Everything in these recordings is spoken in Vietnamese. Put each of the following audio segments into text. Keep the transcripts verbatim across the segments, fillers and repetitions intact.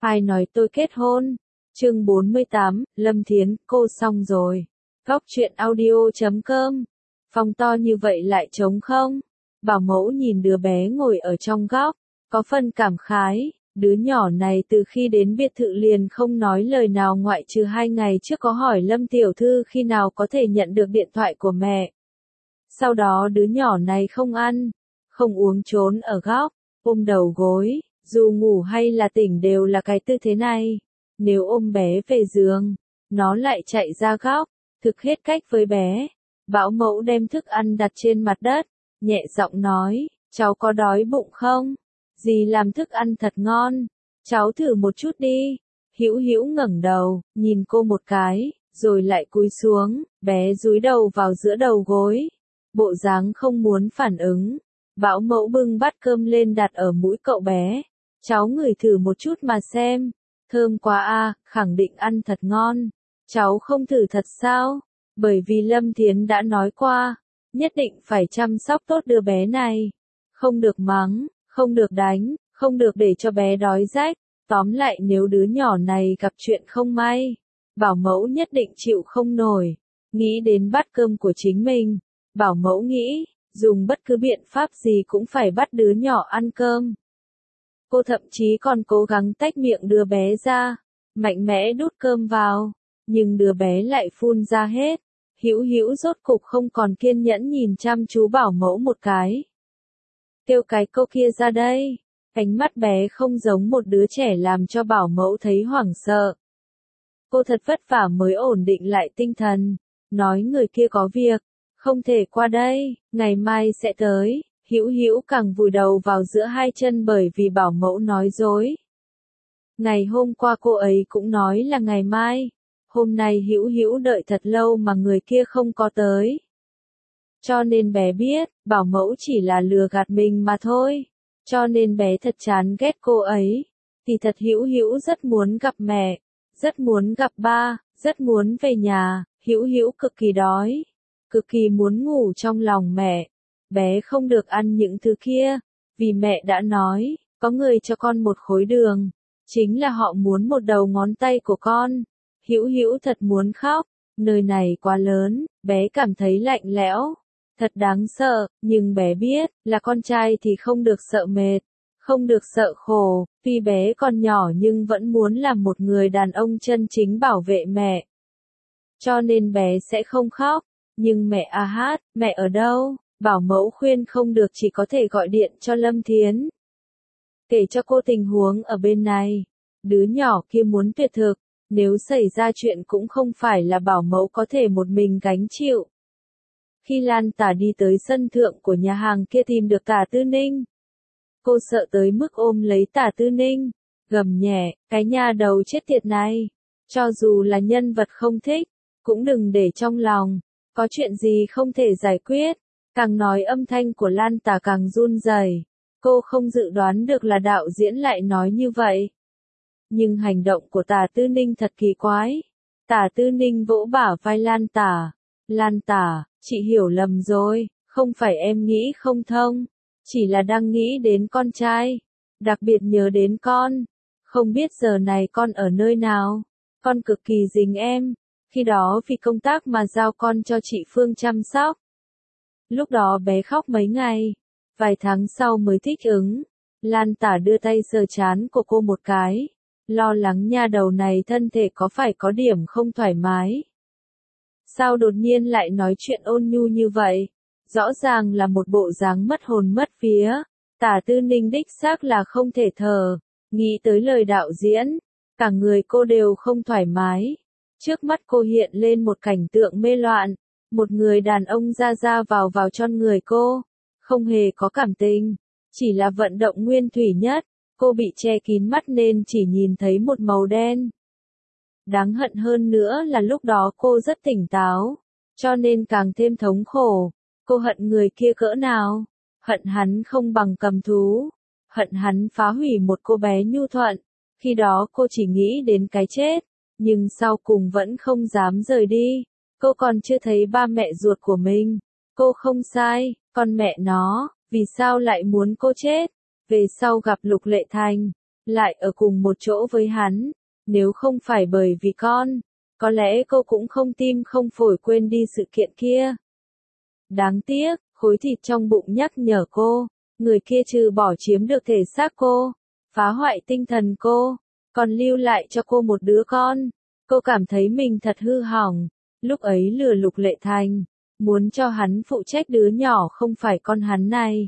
Ai nói tôi kết hôn? Chương bốn mươi tám, Lâm Thiến, cô xong rồi. Góc truyện audio chấm com. Phòng to như vậy lại trống không? Bảo mẫu nhìn đứa bé ngồi ở trong góc, có phần cảm khái, đứa nhỏ này từ khi đến biệt thự liền không nói lời nào ngoại trừ hai ngày trước có hỏi Lâm tiểu thư khi nào có thể nhận được điện thoại của mẹ. Sau đó đứa nhỏ này không ăn, không uống trốn ở góc, ôm đầu gối, dù ngủ hay là tỉnh đều là cái tư thế này. Nếu ôm bé về giường, nó lại chạy ra góc, thực hết cách với bé. Bảo mẫu đem thức ăn đặt trên mặt đất, nhẹ giọng nói, cháu có đói bụng không? Dì làm thức ăn thật ngon, cháu thử một chút đi. Hữu Hữu ngẩng đầu, nhìn cô một cái, rồi lại cúi xuống, bé dúi đầu vào giữa đầu gối. Bộ dáng không muốn phản ứng. Bảo mẫu bưng bát cơm lên đặt ở mũi cậu bé. Cháu ngửi thử một chút mà xem. Thơm quá a, khẳng định ăn thật ngon. Cháu không thử thật sao? Bởi vì Lâm Thiến đã nói qua, nhất định phải chăm sóc tốt đứa bé này. Không được mắng, không được đánh, không được để cho bé đói rách. Tóm lại nếu đứa nhỏ này gặp chuyện không may, bảo mẫu nhất định chịu không nổi. Nghĩ đến bát cơm của chính mình, bảo mẫu nghĩ, dùng bất cứ biện pháp gì cũng phải bắt đứa nhỏ ăn cơm. Cô thậm chí còn cố gắng tách miệng đứa bé ra, mạnh mẽ đút cơm vào, nhưng đứa bé lại phun ra hết. Hữu Hữu rốt cục không còn kiên nhẫn nhìn chăm chú bảo mẫu một cái. Kêu cái cô kia ra đây. Ánh mắt bé không giống một đứa trẻ làm cho bảo mẫu thấy hoảng sợ. Cô thật vất vả mới ổn định lại tinh thần, nói người kia có việc, không thể qua đây, ngày mai sẽ tới. Hữu Hữu càng vùi đầu vào giữa hai chân bởi vì bảo mẫu nói dối. Ngày hôm qua cô ấy cũng nói là ngày mai, hôm nay Hữu Hữu đợi thật lâu mà người kia không có tới. Cho nên bé biết, bảo mẫu chỉ là lừa gạt mình mà thôi. Cho nên bé thật chán ghét cô ấy. Thì thật Hữu Hữu rất muốn gặp mẹ, rất muốn gặp ba, rất muốn về nhà. Hữu Hữu cực kỳ đói, cực kỳ muốn ngủ trong lòng mẹ. Bé không được ăn những thứ kia, vì mẹ đã nói, có người cho con một khối đường, chính là họ muốn một đầu ngón tay của con. Hữu Hữu thật muốn khóc, nơi này quá lớn, bé cảm thấy lạnh lẽo, thật đáng sợ, nhưng bé biết, là con trai thì không được sợ mệt, không được sợ khổ, tuy bé còn nhỏ nhưng vẫn muốn làm một người đàn ông chân chính bảo vệ mẹ. Cho nên bé sẽ không khóc, nhưng mẹ a hát, mẹ ở đâu? Bảo mẫu khuyên không được chỉ có thể gọi điện cho Lâm Thiến. Kể cho cô tình huống ở bên này. Đứa nhỏ kia muốn tuyệt thực, nếu xảy ra chuyện cũng không phải là bảo mẫu có thể một mình gánh chịu. Khi Lan Tả đi tới sân thượng của nhà hàng kia tìm được Tả Tư Ninh. Cô sợ tới mức ôm lấy Tả Tư Ninh, gầm nhẹ, cái nhà đầu chết tiệt này. Cho dù là nhân vật không thích, cũng đừng để trong lòng, có chuyện gì không thể giải quyết. Càng nói âm thanh của Lan Tả càng run rẩy. Cô không dự đoán được là đạo diễn lại nói như vậy. Nhưng hành động của Tả Tư Ninh thật kỳ quái. Tả Tư Ninh vỗ bả vai Lan Tả. Lan Tả, chị hiểu lầm rồi, không phải em nghĩ không thông. Chỉ là đang nghĩ đến con trai. Đặc biệt nhớ đến con. Không biết giờ này con ở nơi nào. Con cực kỳ dính em. Khi đó vì công tác mà giao con cho chị Phương chăm sóc. Lúc đó bé khóc mấy ngày, vài tháng sau mới thích ứng. Lan Tả đưa tay sờ trán của cô một cái, lo lắng nha đầu này thân thể có phải có điểm không thoải mái. Sao đột nhiên lại nói chuyện ôn nhu như vậy? Rõ ràng là một bộ dáng mất hồn mất vía. Tả Tư Ninh đích xác là không thể thở, nghĩ tới lời đạo diễn, cả người cô đều không thoải mái. Trước mắt cô hiện lên một cảnh tượng mê loạn. Một người đàn ông ra ra vào vào trong người cô, không hề có cảm tình, chỉ là vận động nguyên thủy nhất, cô bị che kín mắt nên chỉ nhìn thấy một màu đen. Đáng hận hơn nữa là lúc đó cô rất tỉnh táo, cho nên càng thêm thống khổ. Cô hận người kia cỡ nào? Hận hắn không bằng cầm thú, hận hắn phá hủy một cô bé nhu thuận. Khi đó cô chỉ nghĩ đến cái chết, nhưng sau cùng vẫn không dám rời đi. Cô còn chưa thấy ba mẹ ruột của mình. Cô không sai, còn mẹ nó, vì sao lại muốn cô chết? Về sau gặp Lục Lệ Thành, lại ở cùng một chỗ với hắn. Nếu không phải bởi vì con, có lẽ cô cũng không tim không phổi quên đi sự kiện kia. Đáng tiếc, khối thịt trong bụng nhắc nhở cô, người kia trừ bỏ chiếm được thể xác cô, phá hoại tinh thần cô, còn lưu lại cho cô một đứa con. Cô cảm thấy mình thật hư hỏng, lúc ấy lừa Lục Lệ Thành, muốn cho hắn phụ trách đứa nhỏ không phải con hắn này.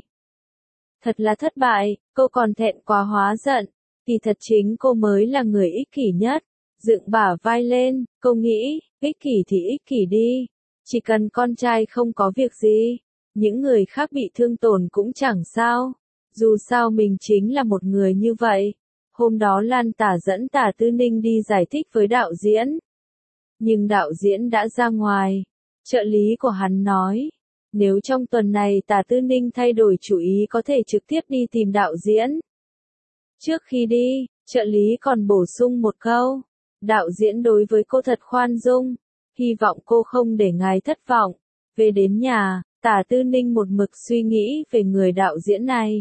Thật là thất bại, cô còn thẹn quá hóa giận, kỳ thật chính cô mới là người ích kỷ nhất. Dựng bả vai lên, cô nghĩ, ích kỷ thì ích kỷ đi, chỉ cần con trai không có việc gì, những người khác bị thương tổn cũng chẳng sao, dù sao mình chính là một người như vậy. Hôm đó Lan Tả dẫn Tả Tư Ninh đi giải thích với đạo diễn. Nhưng đạo diễn đã ra ngoài, trợ lý của hắn nói, nếu trong tuần này Tả Tư Ninh thay đổi chủ ý có thể trực tiếp đi tìm đạo diễn. Trước khi đi, trợ lý còn bổ sung một câu, đạo diễn đối với cô thật khoan dung, hy vọng cô không để ngài thất vọng. Về đến nhà, Tả Tư Ninh một mực suy nghĩ về người đạo diễn này.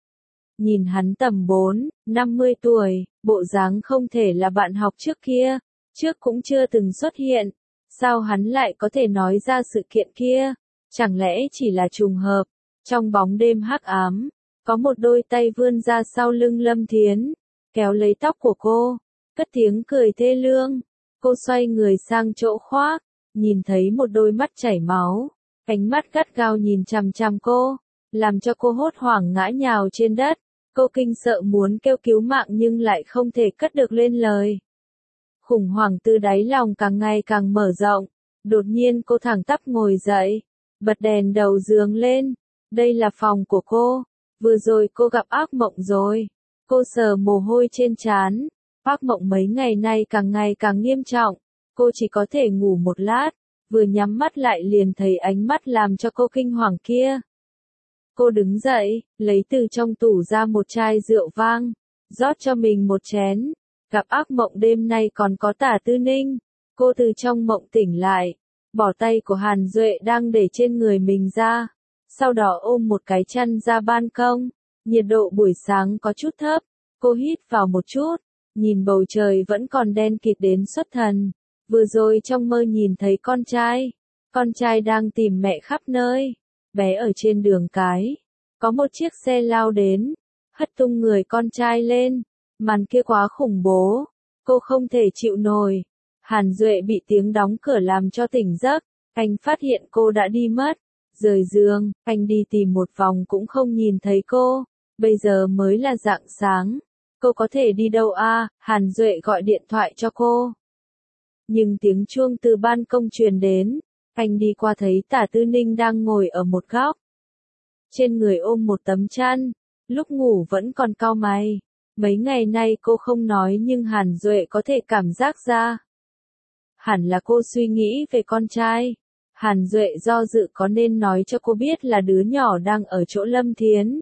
Nhìn hắn tầm bốn, năm mươi tuổi, bộ dáng không thể là bạn học trước kia, trước cũng chưa từng xuất hiện, sao hắn lại có thể nói ra sự kiện kia, chẳng lẽ chỉ là trùng hợp. Trong bóng đêm hắc ám, có một đôi tay vươn ra sau lưng Lâm Thiến, kéo lấy tóc của cô, cất tiếng cười thê lương. Cô xoay người sang chỗ khoác, nhìn thấy một đôi mắt chảy máu, ánh mắt gắt gao nhìn chằm chằm cô, làm cho cô hốt hoảng ngã nhào trên đất. Cô kinh sợ muốn kêu cứu mạng nhưng lại không thể cất được lên lời. Khủng hoảng từ đáy lòng càng ngày càng mở rộng, đột nhiên cô thẳng tắp ngồi dậy, bật đèn đầu giường lên. Đây là phòng của cô, vừa rồi cô gặp ác mộng rồi. Cô sờ mồ hôi trên trán, ác mộng mấy ngày nay càng ngày càng nghiêm trọng, cô chỉ có thể ngủ một lát, vừa nhắm mắt lại liền thấy ánh mắt làm cho cô kinh hoàng kia. Cô đứng dậy, lấy từ trong tủ ra một chai rượu vang, rót cho mình một chén. Gặp ác mộng đêm nay còn có Tả Tư Ninh. Cô từ trong mộng tỉnh lại, bỏ tay của Hàn Duệ đang để trên người mình ra, sau đó ôm một cái chăn ra ban công. Nhiệt độ buổi sáng có chút thấp, cô hít vào một chút, nhìn bầu trời vẫn còn đen kịt đến xuất thần. Vừa rồi trong mơ nhìn thấy con trai, con trai đang tìm mẹ khắp nơi. Bé ở trên đường cái, có một chiếc xe lao đến, hất tung người con trai lên, màn kia quá khủng bố, cô không thể chịu nổi. Hàn Duệ bị tiếng đóng cửa làm cho tỉnh giấc, anh phát hiện cô đã đi mất, rời giường, anh đi tìm một vòng cũng không nhìn thấy cô, bây giờ mới là rạng sáng, cô có thể đi đâu a? Hàn Duệ gọi điện thoại cho cô. Nhưng tiếng chuông từ ban công truyền đến. Anh đi qua thấy Tả Tư Ninh đang ngồi ở một góc. Trên người ôm một tấm chăn, lúc ngủ vẫn còn cau mày. Mấy ngày nay cô không nói nhưng Hàn Duệ có thể cảm giác ra. Hẳn là cô suy nghĩ về con trai. Hàn Duệ do dự có nên nói cho cô biết là đứa nhỏ đang ở chỗ Lâm Thiến.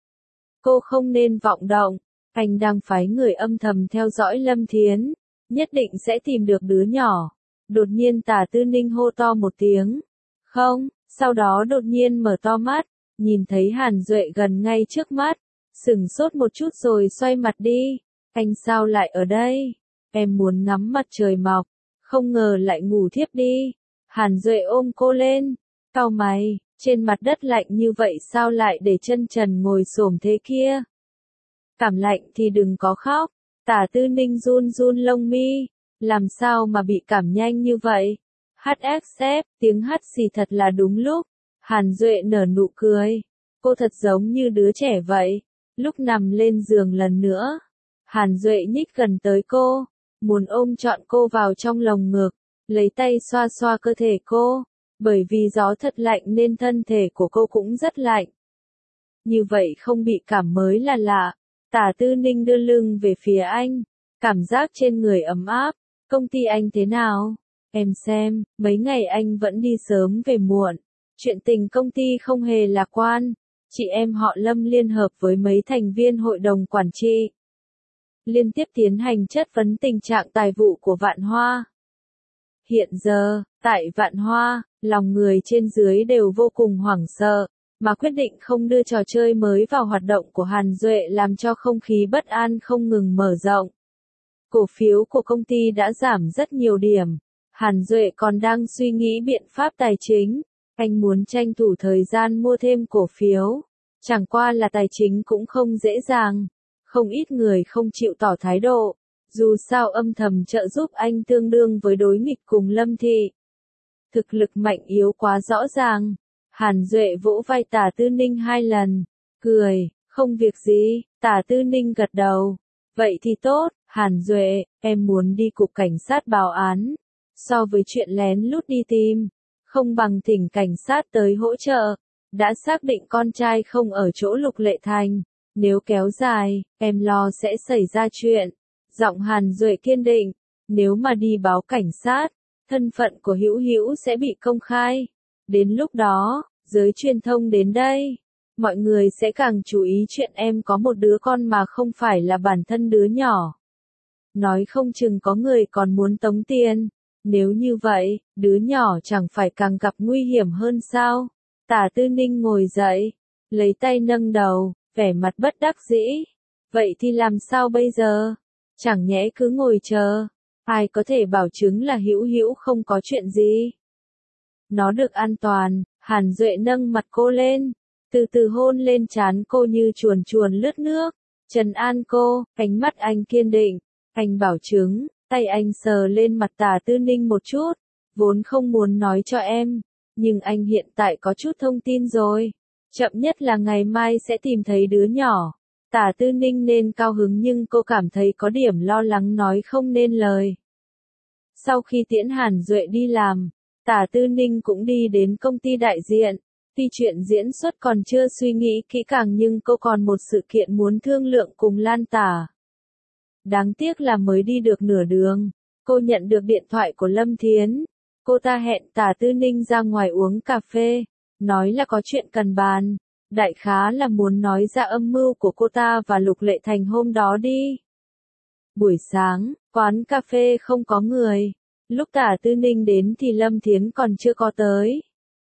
Cô không nên vọng động, anh đang phái người âm thầm theo dõi Lâm Thiến, nhất định sẽ tìm được đứa nhỏ. Đột nhiên Tả Tư Ninh hô to một tiếng. Không, sau đó đột nhiên mở to mắt, nhìn thấy Hàn Duệ gần ngay trước mắt, sửng sốt một chút rồi xoay mặt đi. Anh sao lại ở đây? Em muốn ngắm mặt trời mọc, không ngờ lại ngủ thiếp đi. Hàn Duệ ôm cô lên, cau mày, trên mặt đất lạnh như vậy sao lại để chân trần ngồi xổm thế kia? Cảm lạnh thì đừng có khóc. Tả Tư Ninh run run lông mi. Làm sao mà bị cảm nhanh như vậy? hát ích ép, tiếng hắt xì thật là đúng lúc. Hàn Duệ nở nụ cười. Cô thật giống như đứa trẻ vậy. Lúc nằm lên giường lần nữa, Hàn Duệ nhích gần tới cô, muốn ôm trọn cô vào trong lồng ngực, lấy tay xoa xoa cơ thể cô. Bởi vì gió thật lạnh nên thân thể của cô cũng rất lạnh. Như vậy không bị cảm mới là lạ. Tả Tư Ninh đưa lưng về phía anh, cảm giác trên người ấm áp. Công ty anh thế nào? Em xem, mấy ngày anh vẫn đi sớm về muộn. Chuyện tình công ty không hề lạc quan. Chị em họ Lâm liên hợp với mấy thành viên hội đồng quản trị, liên tiếp tiến hành chất vấn tình trạng tài vụ của Vạn Hoa. Hiện giờ, tại Vạn Hoa, lòng người trên dưới đều vô cùng hoảng sợ. mà quyết định không đưa trò chơi mới vào hoạt động của Hàn Duệ làm cho không khí bất an không ngừng mở rộng. Cổ phiếu của công ty đã giảm rất nhiều điểm. Hàn Duệ còn đang suy nghĩ biện pháp tài chính. Anh muốn tranh thủ thời gian mua thêm cổ phiếu. Chẳng qua là tài chính cũng không dễ dàng. Không ít người không chịu tỏ thái độ. Dù sao âm thầm trợ giúp anh tương đương với đối nghịch cùng Lâm Thị. Thực lực mạnh yếu quá rõ ràng. Hàn Duệ vỗ vai Tả Tư Ninh hai lần. Cười, không việc gì, Tả Tư Ninh gật đầu. Vậy thì tốt, Hàn Duệ, em muốn đi cục cảnh sát báo án. So với chuyện lén lút đi tìm, không bằng thỉnh cảnh sát tới hỗ trợ. Đã xác định con trai không ở chỗ Lục Lệ Thành. Nếu kéo dài, em lo sẽ xảy ra chuyện. Giọng Hàn Duệ kiên định. Nếu mà đi báo cảnh sát, thân phận của Hữu Hữu sẽ bị công khai. Đến lúc đó, giới truyền thông đến đây, mọi người sẽ càng chú ý chuyện em có một đứa con mà không phải là bản thân đứa nhỏ. Nói không chừng có người còn muốn tống tiền. Nếu như vậy, đứa nhỏ chẳng phải càng gặp nguy hiểm hơn sao? Tả Tư Ninh ngồi dậy, lấy tay nâng đầu, vẻ mặt bất đắc dĩ. Vậy thì làm sao bây giờ? Chẳng nhẽ cứ ngồi chờ? Ai có thể bảo chứng là Hữu Hữu không có chuyện gì? Nó được an toàn. Hàn Duệ nâng mặt cô lên, từ từ hôn lên trán cô như chuồn chuồn lướt nước. Trấn an cô, ánh mắt anh kiên định. Anh bảo chứng, tay anh sờ lên mặt Tả Tư Ninh một chút. Vốn không muốn nói cho em, nhưng anh hiện tại có chút thông tin rồi. Chậm nhất là ngày mai sẽ tìm thấy đứa nhỏ. Tả Tư Ninh nên cao hứng nhưng cô cảm thấy có điểm lo lắng nói không nên lời. Sau khi tiễn Hàn Duệ đi làm, Tả Tư Ninh cũng đi đến công ty đại diện. Tuy chuyện diễn xuất còn chưa suy nghĩ kỹ càng nhưng cô còn một sự kiện muốn thương lượng cùng Lan Tả. Đáng tiếc là mới đi được nửa đường, cô nhận được điện thoại của Lâm Thiến. Cô ta hẹn Tả Tư Ninh ra ngoài uống cà phê, nói là có chuyện cần bàn. Đại khái là muốn nói ra âm mưu của cô ta và Lục Lệ Thành hôm đó đi. Buổi sáng, quán cà phê không có người. Lúc Tả Tư Ninh đến thì Lâm Thiến còn chưa có tới.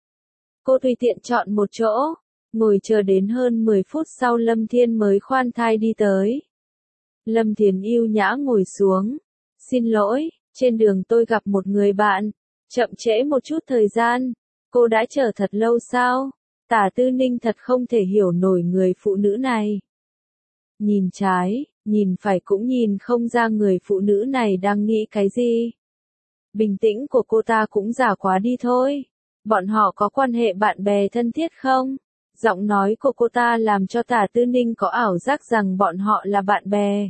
Cô tùy tiện chọn một chỗ, ngồi chờ đến hơn mười phút sau Lâm Thiên mới khoan thai đi tới. Lâm Thiến yêu nhã ngồi xuống. Xin lỗi, trên đường tôi gặp một người bạn, chậm trễ một chút thời gian. Cô đã chờ thật lâu sao? Tả Tư Ninh thật không thể hiểu nổi người phụ nữ này. Nhìn trái, nhìn phải cũng nhìn không ra người phụ nữ này đang nghĩ cái gì. Bình tĩnh của cô ta cũng giả quá đi thôi. Bọn họ có quan hệ bạn bè thân thiết không? Giọng nói của cô ta làm cho Tả Tư Ninh có ảo giác rằng bọn họ là bạn bè.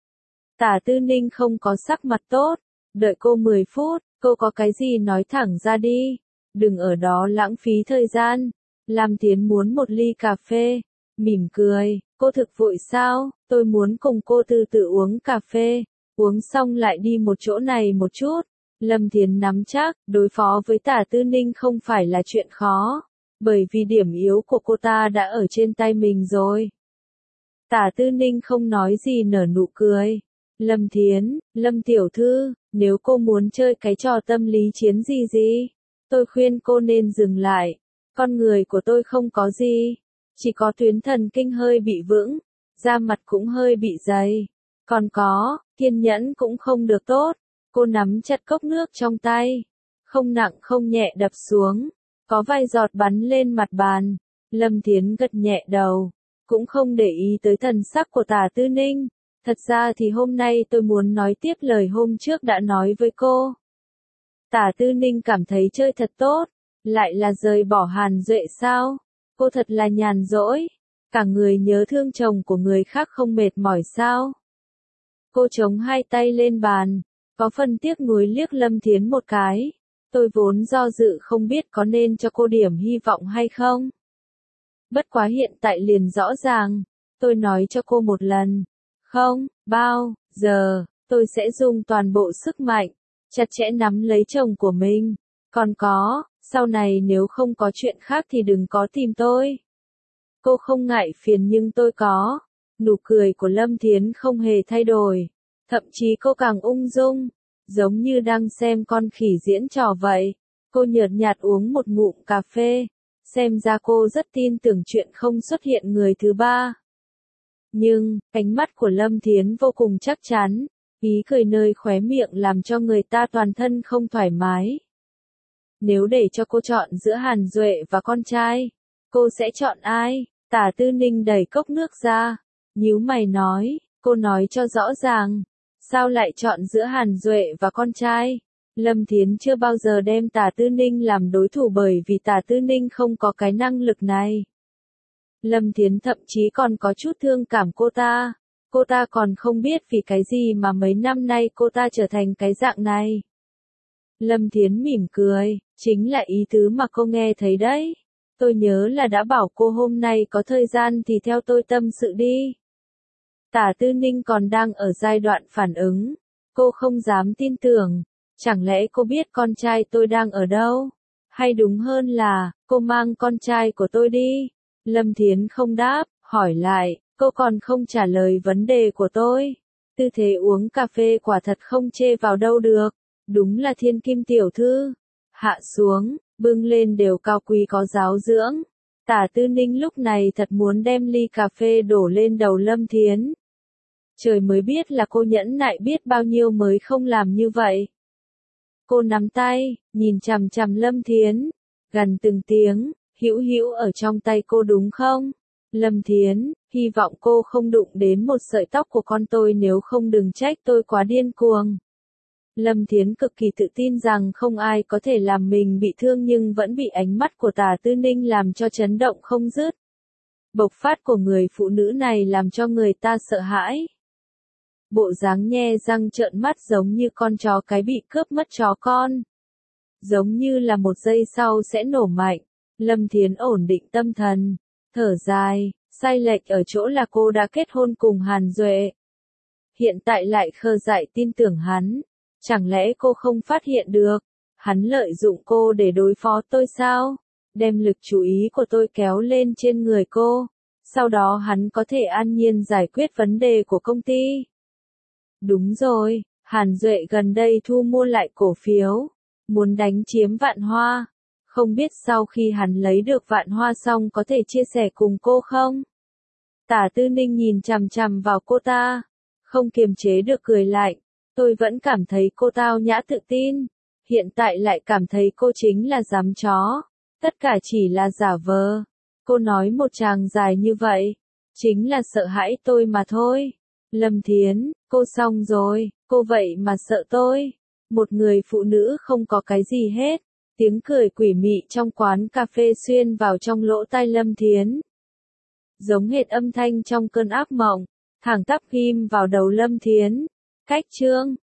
Tả Tư Ninh không có sắc mặt tốt. Đợi cô mười phút, cô có cái gì nói thẳng ra đi. Đừng ở đó lãng phí thời gian. Lam Thiến muốn một ly cà phê. Mỉm cười, cô thực vội sao? Tôi muốn cùng cô từ từ uống cà phê. Uống xong lại đi một chỗ này một chút. Lâm Thiến nắm chắc, đối phó với Tả Tư Ninh không phải là chuyện khó. Bởi vì điểm yếu của cô ta đã ở trên tay mình rồi. Tả Tư Ninh không nói gì nở nụ cười. Lâm Thiến, Lâm Tiểu Thư, nếu cô muốn chơi cái trò tâm lý chiến gì gì, tôi khuyên cô nên dừng lại. Con người của tôi không có gì. Chỉ có tuyến thần kinh hơi bị vững, da mặt cũng hơi bị dày. Còn có, kiên nhẫn cũng không được tốt. Cô nắm chặt cốc nước trong tay. Không nặng không nhẹ đập xuống. Có vài giọt bắn lên mặt bàn. Lâm Thiến gật nhẹ đầu. Cũng không để ý tới thần sắc của Tả Tư Ninh. Thật ra thì hôm nay tôi muốn nói tiếp lời hôm trước đã nói với cô. Tả Tư Ninh cảm thấy chơi thật tốt. Lại là rời bỏ Hàn Duệ sao? Cô thật là nhàn rỗi. Cả người nhớ thương chồng của người khác không mệt mỏi sao? Cô chống hai tay lên bàn. Có phần tiếc nuối liếc Lâm Thiến một cái. Tôi vốn do dự không biết có nên cho cô điểm hy vọng hay không. Bất quá hiện tại liền rõ ràng. Tôi nói cho cô một lần. Không, bao giờ, tôi sẽ dùng toàn bộ sức mạnh. Chặt chẽ nắm lấy chồng của mình. Còn có, sau này nếu không có chuyện khác thì đừng có tìm tôi. Cô không ngại phiền nhưng tôi có. Nụ cười của Lâm Thiến không hề thay đổi. Thậm chí cô càng ung dung, giống như đang xem con khỉ diễn trò vậy. Cô nhợt nhạt uống một ngụm cà phê, xem ra cô rất tin tưởng chuyện không xuất hiện người thứ ba. Nhưng, ánh mắt của Lâm Thiến vô cùng chắc chắn, ý cười nơi khóe miệng làm cho người ta toàn thân không thoải mái. Nếu để cho cô chọn giữa Hàn Duệ và con trai, cô sẽ chọn ai? Tả Tư Ninh đẩy cốc nước ra, nhíu mày nói, cô nói cho rõ ràng, sao lại chọn giữa Hàn Duệ và con trai? Lâm Thiến chưa bao giờ đem Tả Tư Ninh làm đối thủ bởi vì Tả Tư Ninh không có cái năng lực này. Lâm Thiến thậm chí còn có chút thương cảm cô ta, cô ta còn không biết vì cái gì mà mấy năm nay cô ta trở thành cái dạng này. Lâm Thiến mỉm cười, chính là ý tứ mà cô nghe thấy đấy. Tôi nhớ là đã bảo cô hôm nay có thời gian thì theo tôi tâm sự đi. Tả Tư Ninh còn đang ở giai đoạn phản ứng, cô không dám tin tưởng, chẳng lẽ cô biết con trai tôi đang ở đâu? Hay đúng hơn là, cô mang con trai của tôi đi? Lâm Thiến không đáp, hỏi lại, cô còn không trả lời vấn đề của tôi. Tư thế uống cà phê quả thật không chê vào đâu được, đúng là thiên kim tiểu thư. Hạ xuống, bưng lên đều cao quý có giáo dưỡng. Tả Tư Ninh lúc này thật muốn đem ly cà phê đổ lên đầu Lâm Thiến. Trời mới biết là cô nhẫn nại biết bao nhiêu mới không làm như vậy. Cô nắm tay, nhìn chằm chằm Lâm Thiến, gần từng tiếng, hữu hữu ở trong tay cô đúng không? Lâm Thiến, hy vọng cô không đụng đến một sợi tóc của con tôi, nếu không đừng trách tôi quá điên cuồng. Lâm Thiến cực kỳ tự tin rằng không ai có thể làm mình bị thương, nhưng vẫn bị ánh mắt của Tả Tư Ninh làm cho chấn động không dứt. Bộc phát của người phụ nữ này làm cho người ta sợ hãi. Bộ dáng nhe răng trợn mắt giống như con chó cái bị cướp mất chó con. Giống như là một giây sau sẽ nổ mạnh. Lâm Thiến ổn định tâm thần, thở dài, sai lệch ở chỗ là cô đã kết hôn cùng Hàn Duệ. Hiện tại lại khờ dại tin tưởng hắn. Chẳng lẽ cô không phát hiện được, hắn lợi dụng cô để đối phó tôi sao? Đem lực chú ý của tôi kéo lên trên người cô, sau đó hắn có thể an nhiên giải quyết vấn đề của công ty. Đúng rồi, Hàn Duệ gần đây thu mua lại cổ phiếu, muốn đánh chiếm Vạn Hoa. Không biết sau khi hắn lấy được Vạn Hoa xong có thể chia sẻ cùng cô không? Tả Tư Ninh nhìn chằm chằm vào cô ta, không kiềm chế được cười lạnh. Tôi vẫn cảm thấy cô tao nhã tự tin, hiện tại lại cảm thấy cô chính là giám chó, tất cả chỉ là giả vờ. Cô nói một tràng dài như vậy, chính là sợ hãi tôi mà thôi. Lâm Thiến, cô xong rồi, cô vậy mà sợ tôi. Một người phụ nữ không có cái gì hết. Tiếng cười quỷ mị trong quán cà phê xuyên vào trong lỗ tai Lâm Thiến. Giống hệt âm thanh trong cơn ác mộng, thẳng tắp ghim vào đầu Lâm Thiến. Cách chương